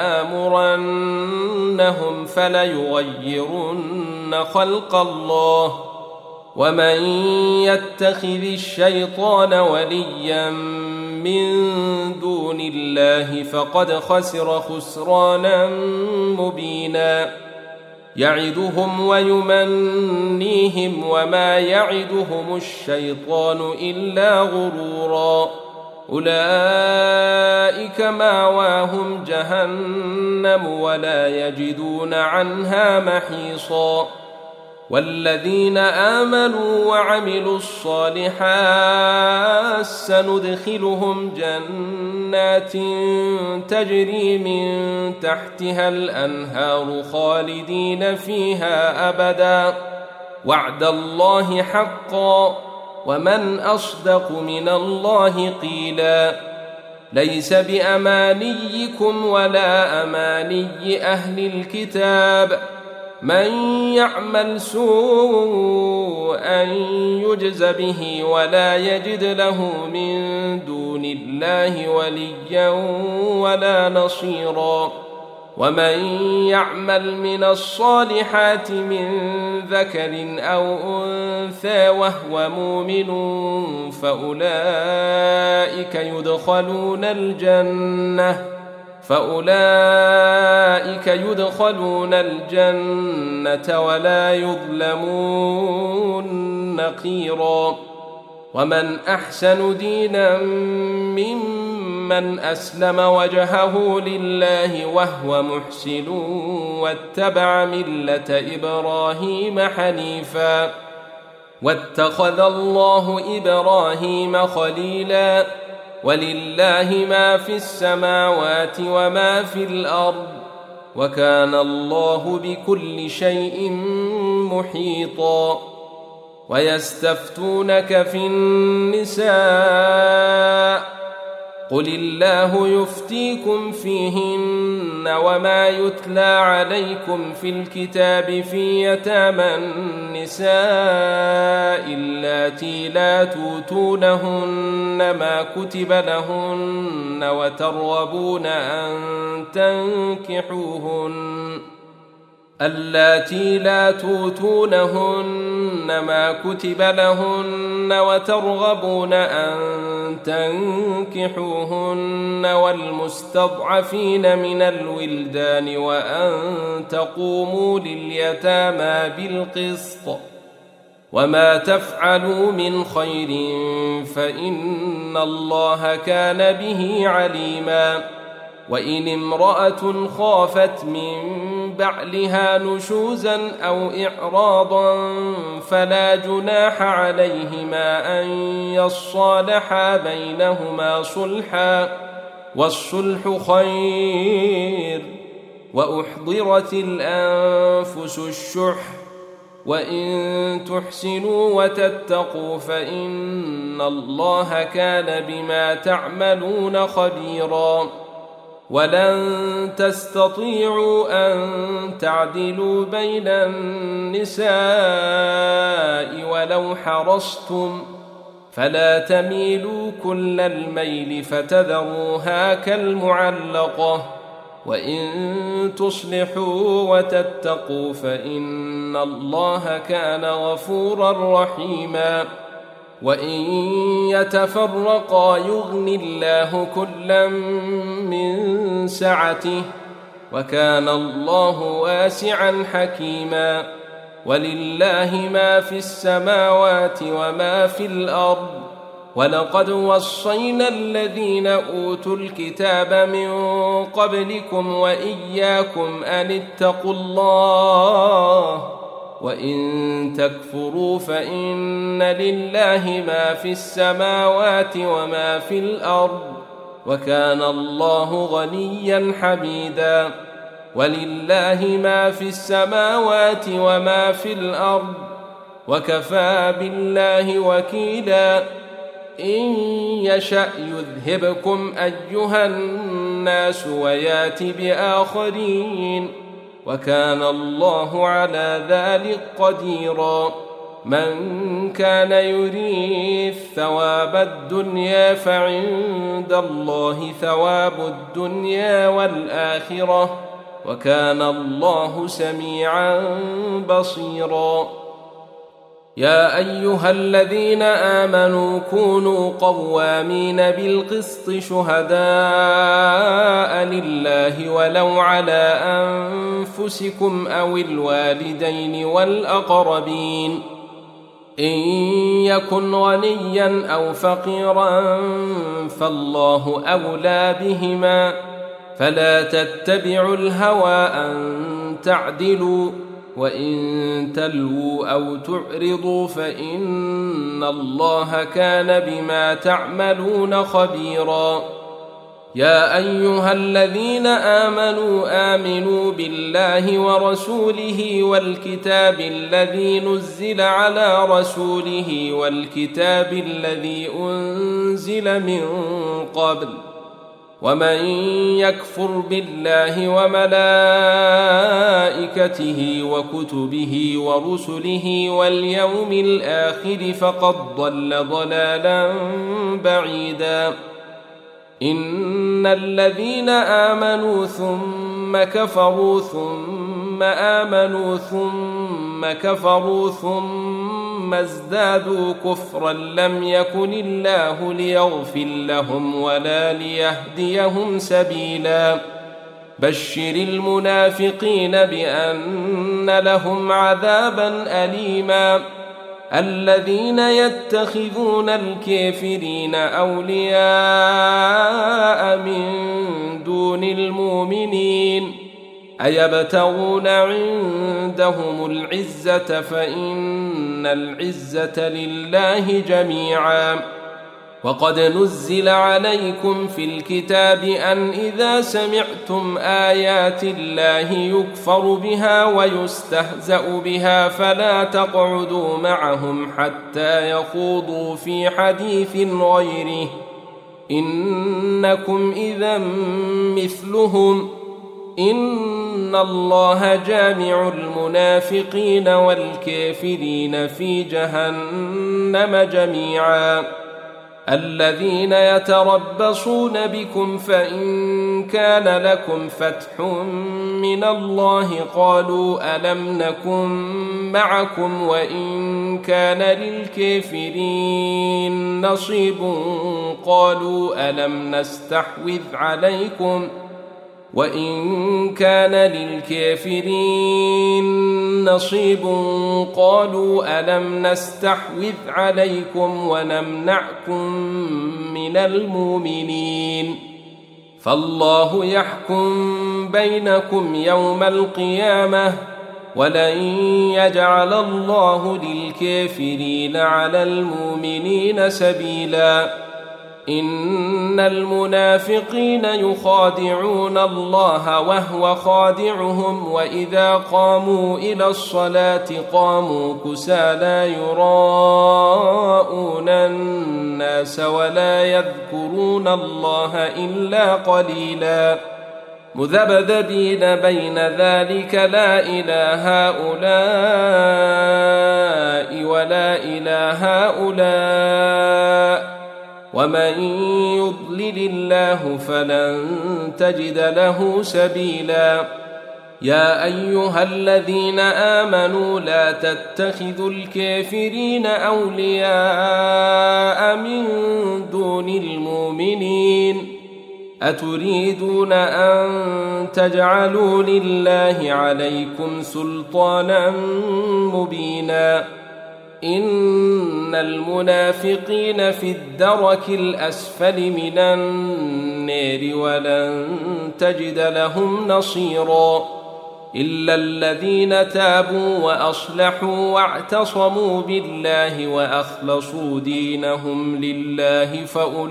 Speaker 1: ولآمرنهم فليغيرن خلق الله ومن يتخذ الشيطان وليا من دون الله فقد خسر خسرانا مبينا. يعدهم ويمنيهم وما يعدهم الشيطان إلا غرورا. أولئك مأواهم جهنم ولا يجدون عنها محيصا. والذين آمنوا وعملوا الصالحات سندخلهم جنات تجري من تحتها الأنهار خالدين فيها أبدا وعد الله حقا ومن أصدق من الله قيلا. ليس بأمانيكم ولا أماني أهل الكتاب من يعمل سوءا يجز به ولا يجد له من دون الله وليا ولا نصيرا. ومن يعمل من الصالحات من ذكر أو أنثى وهو مؤمن فأولئك يدخلون الجنة ولا يظلمون نقيرا. ومن أحسن دينا ممن أسلم وجهه لله وهو محسن واتبع ملة إبراهيم حنيفا واتخذ الله إبراهيم خليلا. ولله ما في السماوات وما في الأرض وكان الله بكل شيء محيطا. ويستفتونك في النساء قل الله يفتيكم فيهن وما يتلى عليكم في الكتاب في يتامى النساء اللاتي لا توتونهن ما كتب لهن وترغبون أن تنكحوهن والمستضعفين من الولدان وأن تقوموا لليتامى بالقسط وما تفعلوا من خير فإن الله كان به عليما وإن امرأة خافت من بعلها نشوزا أو إعراضا فلا جناح عليهما أن يصالحا بينهما صلحا والصلح خير وأحضرت الأنفس الشح وإن تحسنوا وتتقوا فإن الله كان بما تعملون خبيرا ولن تستطيعوا أن تعدلوا بين النساء ولو حرصتم فلا تميلوا كل الميل فتذروها كالمعلقة وإن تصلحوا وتتقوا فإن الله كان غفورا رحيما وإن يتفرقا يغن الله كلا من سعته وكان الله واسعا حكيما ولله ما في السماوات وما في الأرض ولقد وصينا الذين أوتوا الكتاب من قبلكم وإياكم أن اتقوا الله وإن تكفروا فإن لله ما في السماوات وما في الأرض وكان الله غنيا حميدا ولله ما في السماوات وما في الأرض وكفى بالله وكيلا إن يشأ يذهبكم أيها الناس ويات بآخرين وكان الله على ذلك قديرا من كان يريد ثواب الدنيا فعند الله ثواب الدنيا والآخرة وكان الله سميعا بصيرا يا أيها الذين آمنوا كونوا قوامين بالقسط شهداء لله ولو على أنفسكم أو الوالدين والأقربين إن يكن غنيا أو فقيرا فالله أولى بهما فلا تتبعوا الهوى أن تعدلوا وإن تلووا أو تعرضوا فإن الله كان بما تعملون خبيرا يا أيها الذين آمنوا بالله ورسوله والكتاب الذي نزل على رسوله والكتاب الذي أنزل من قبل ومن يكفر بالله وملائكته وكتبه ورسله واليوم الآخر فقد ضل ضلالا بعيدا إن الذين آمنوا ثم كفروا ثم آمنوا ثم كفروا ثم ازدادوا كفرا لم يكن الله ليغفر لهم ولا ليهديهم سبيلا بشر المنافقين بأن لهم عذابا أليما الذين يتخذون الكافرين أولياء من دون المؤمنين أيبتغون عندهم العزة فإن العزة لله جميعا وقد نزل عليكم في الكتاب أن إذا سمعتم آيات الله يكفر بها ويستهزأ بها فلا تقعدوا معهم حتى يخوضوا في حديث غيره إنكم إذا مثلهم إن الله جامع المنافقين والكافرين في جهنم جميعا الذين يتربصون بكم فإن كان لكم فتح من الله قالوا ألم نكن معكم وإن كان للكافرين نصيب قالوا ألم نستحوذ عليكم وإن كان للكافرين نصيب قالوا ألم نستحوذ عليكم ونمنعكم من المؤمنين فالله يحكم بينكم يوم القيامة ولن يجعل الله للكافرين على المؤمنين سبيلا إن المنافقين يخادعون الله وهو خادعهم وإذا قاموا إلى الصلاة قاموا كسالى يراءون الناس ولا يذكرون الله إلا قليلا مذبذبين بين ذلك لا إلى هؤلاء ولا إلى هؤلاء ومن يضلل الله فلن تجد له سبيلا يا أيها الذين آمنوا لا تتخذوا الكافرين أولياء من دون المؤمنين أتريدون أن تجعلوا لله عليكم سلطانا مبينا إن المنافقين في الدرك الأسفل من النار ولن تجد لهم نصيرا إلا الذين تابوا وأصلحوا واعتصموا بالله وأخلصوا دينهم لله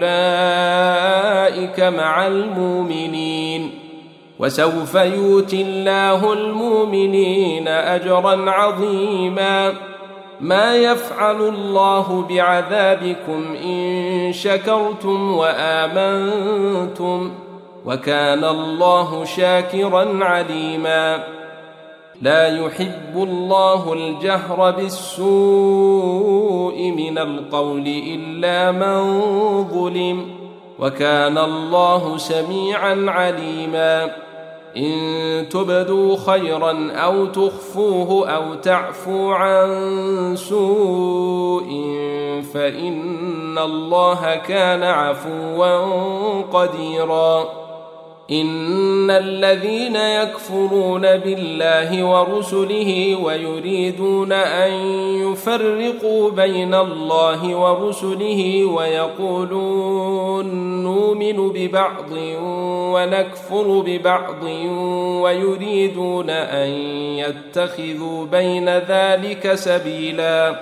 Speaker 1: فأولئك مع المؤمنين وسوف يؤتي الله المؤمنين أجرا عظيما ما يفعل الله بعذابكم إن شكرتم وآمنتم وكان الله شاكرا عليما لا يحب الله الجهر بالسوء من القول إلا من ظلم وكان الله سميعا عليما إن تبدوا خيرا أو تخفوه أو تعفو عن سوء فإن الله كان عفوا قديرا إن الذين يكفرون بالله ورسله ويريدون أن يفرقوا بين الله ورسله ويقولون نؤمن ببعض ونكفر ببعض ويريدون أن يتخذوا بين ذلك سبيلا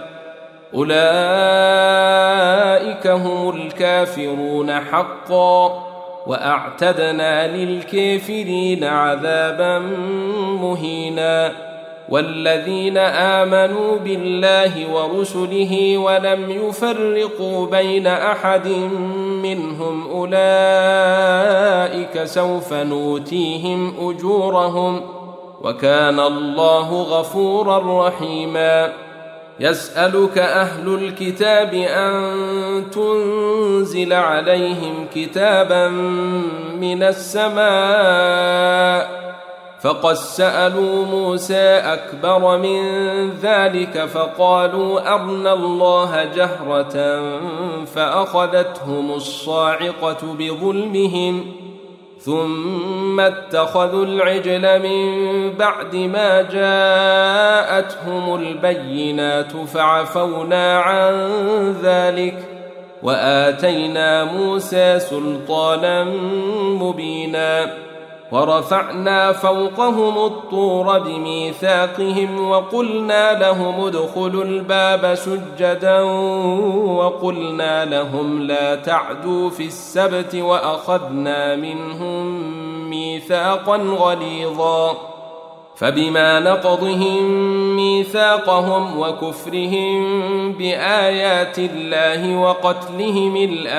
Speaker 1: أولئك هم الكافرون حقا وأعتدنا للكافرين عذابا مهينا والذين آمنوا بالله ورسله ولم يفرقوا بين أحد منهم أولئك سوف نؤتيهم أجورهم وكان الله غفورا رحيما يسألك أهل الكتاب أن تنزل عليهم كتابا من السماء فقد سألوا موسى أكبر من ذلك فقالوا أرنا الله جهرة فأخذتهم الصاعقة بظلمهم ثم اتخذوا العجل من بعد ما جاءتهم البينات فعفونا عن ذلك وآتينا موسى سلطانا مبينا ورفعنا فوقهم الطور بميثاقهم وقلنا لهم ادخلوا الباب سجدا وقلنا لهم لا تعدوا في السبت وأخذنا منهم ميثاقا غليظا فبما نقضهم ميثاقهم وكفرهم بآيات الله وقتلهم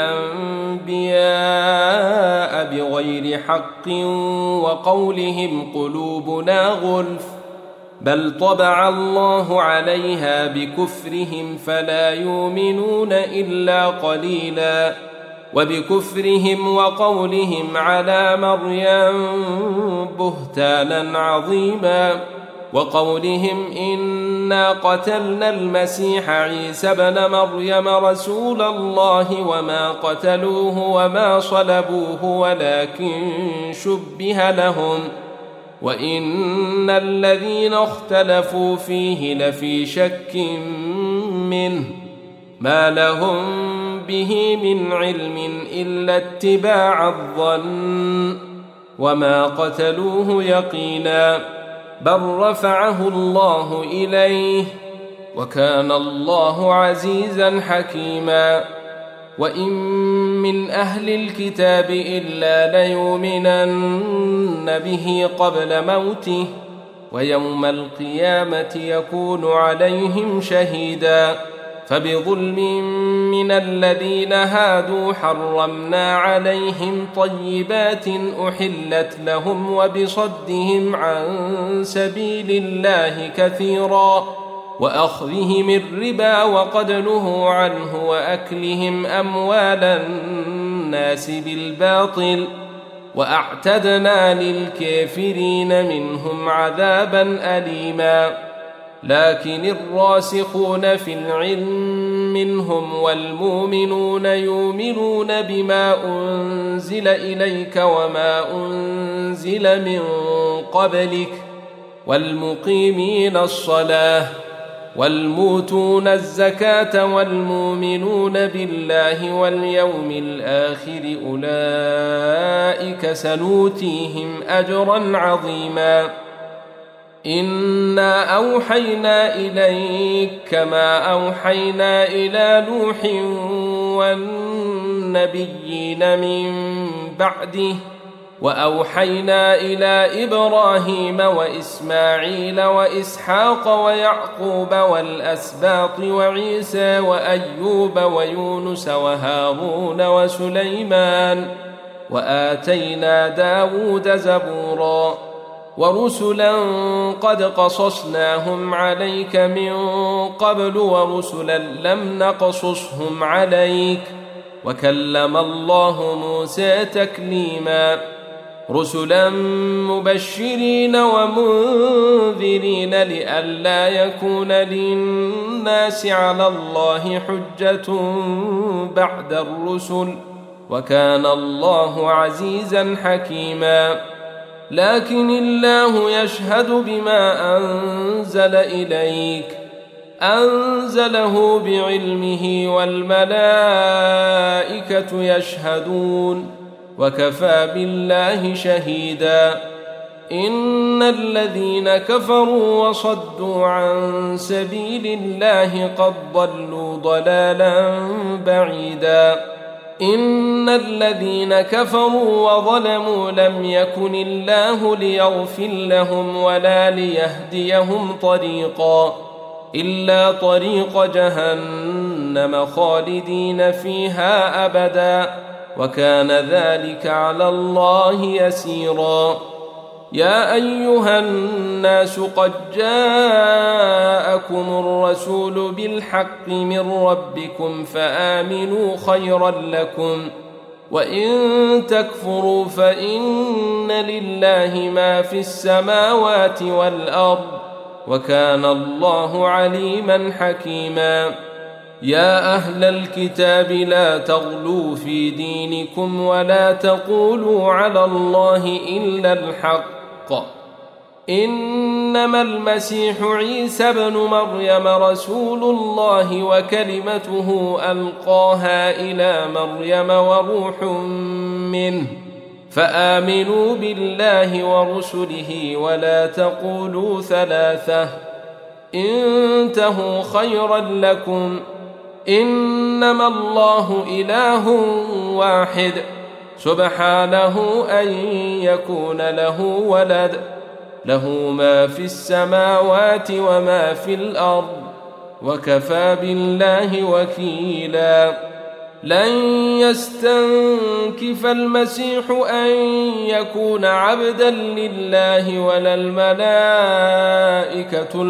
Speaker 1: الأنبياء بغير حق وقولهم قلوبنا غلف بل طبع الله عليها بكفرهم فلا يؤمنون إلا قليلا وبكفرهم وقولهم على مريم بهتانا عظيما وقولهم إنا قتلنا المسيح عيسى ابن مريم رسول الله وما قتلوه وما صلبوه ولكن شبه لهم وإن الذين اختلفوا فيه لفي شك منه ما لهم به من علم إلا اتباع الظن وما قتلوه يقينا بل رفعه الله إليه وكان الله عزيزا حكيما وإن من أهل الكتاب إلا ليؤمنن به قبل موته ويوم القيامة يكون عليهم شهيدا فبظلم من الذين هادوا حرمنا عليهم طيبات أحلت لهم وبصدهم عن سبيل الله كثيرا وأخذهم الربا وقد نهوا عنه وأكلهم أموال الناس بالباطل وأعتدنا للكافرين منهم عذابا أليما لكن الراسخون في العلم منهم والمؤمنون يؤمنون بما أنزل إليك وما أنزل من قبلك والمقيمين الصلاة والموتون الزكاة والمؤمنون بالله واليوم الآخر أولئك سنؤتيهم أجرا عظيما إنا أوحينا إليك كما أوحينا إلى نوح والنبيين من بعده وأوحينا إلى إبراهيم وإسماعيل وإسحاق ويعقوب والأسباط وعيسى وأيوب ويونس وهارون وسليمان وآتينا داود زبورا ورسلا قد قصصناهم عليك من قبل ورسلا لم نقصصهم عليك وكلم الله موسى تكليما رسلا مبشرين ومنذرين لئلا يكون للناس على الله حجة بعد الرسل وكان الله عزيزا حكيما لكن الله يشهد بما أنزل إليك أنزله بعلمه والملائكة يشهدون وكفى بالله شهيدا إن الذين كفروا وصدوا عن سبيل الله قد ضلوا ضلالا بعيدا إن الذين كفروا وظلموا لم يكن الله ليغفر لهم ولا ليهديهم طريقا إلا طريق جهنم خالدين فيها أبدا وكان ذلك على الله يسيرا يا أيها الناس قد جاءكم الرسول بالحق من ربكم فآمنوا خيرا لكم وإن تكفروا فإن لله ما في السماوات والأرض وكان الله عليما حكيما يا أهل الكتاب لا تغلوا في دينكم ولا تقولوا على الله إلا الحق إنما المسيح عيسى ابن مريم رسول الله وكلمته ألقاها إلى مريم وروح منه فآمنوا بالله ورسله ولا تقولوا ثلاثة انتهوا خيرا لكم إنما الله إله واحد سبحانه أن يكون له ولد له ما في السماوات وما في الأرض وكفى بالله وكيلا. لن يستنكف المسيح أن يكون عبدا لله ولا الملائكة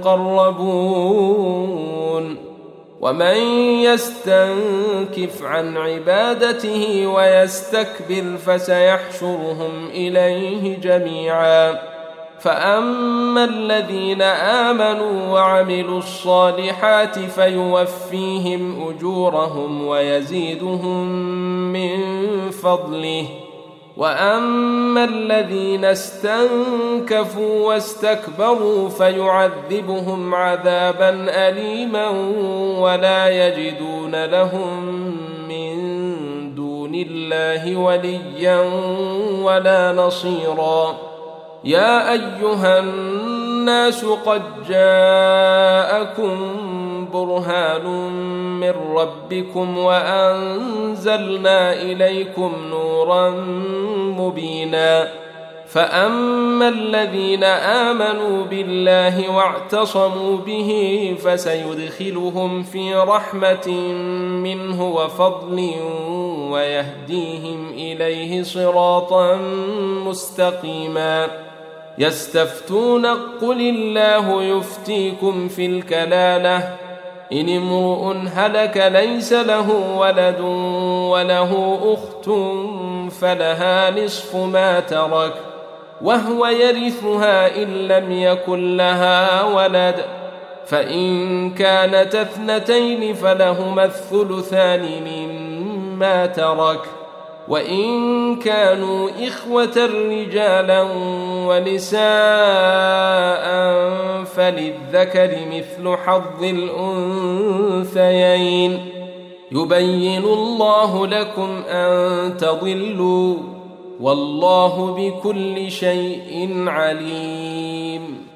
Speaker 1: المقربون، ومن يستنكف عن عبادته ويستكبر فسيحشرهم إليه جميعا. فأما الذين آمنوا وعملوا الصالحات فيوفيهم أجورهم ويزيدهم من فضله، وأما الذين استنكفوا واستكبروا فيعذبهم عذابا أليما ولا يجدون لهم من دون الله وليا ولا نصيرا. يا أيها الناس قد جاءكم برهان من ربكم وأنزلنا إليكم نورا مبينا. فأما الذين آمنوا بالله واعتصموا به فسيدخلهم في رحمة منه وفضل ويهديهم إليه صراطا مستقيما. يستفتون قل الله يفتيكم في الكلالة إن امرؤ هلك ليس له ولد وله أخت فلها نصف ما ترك وهو يرثها إن لم يكن لها ولد، فإن كانت اثنتين فلهما الثلثان مما ترك، وإن كانوا إخوة رجالا ونساء فللذكر مثل حظ الأنثيين. يبين الله لكم أن تضلوا والله بكل شيء عليم.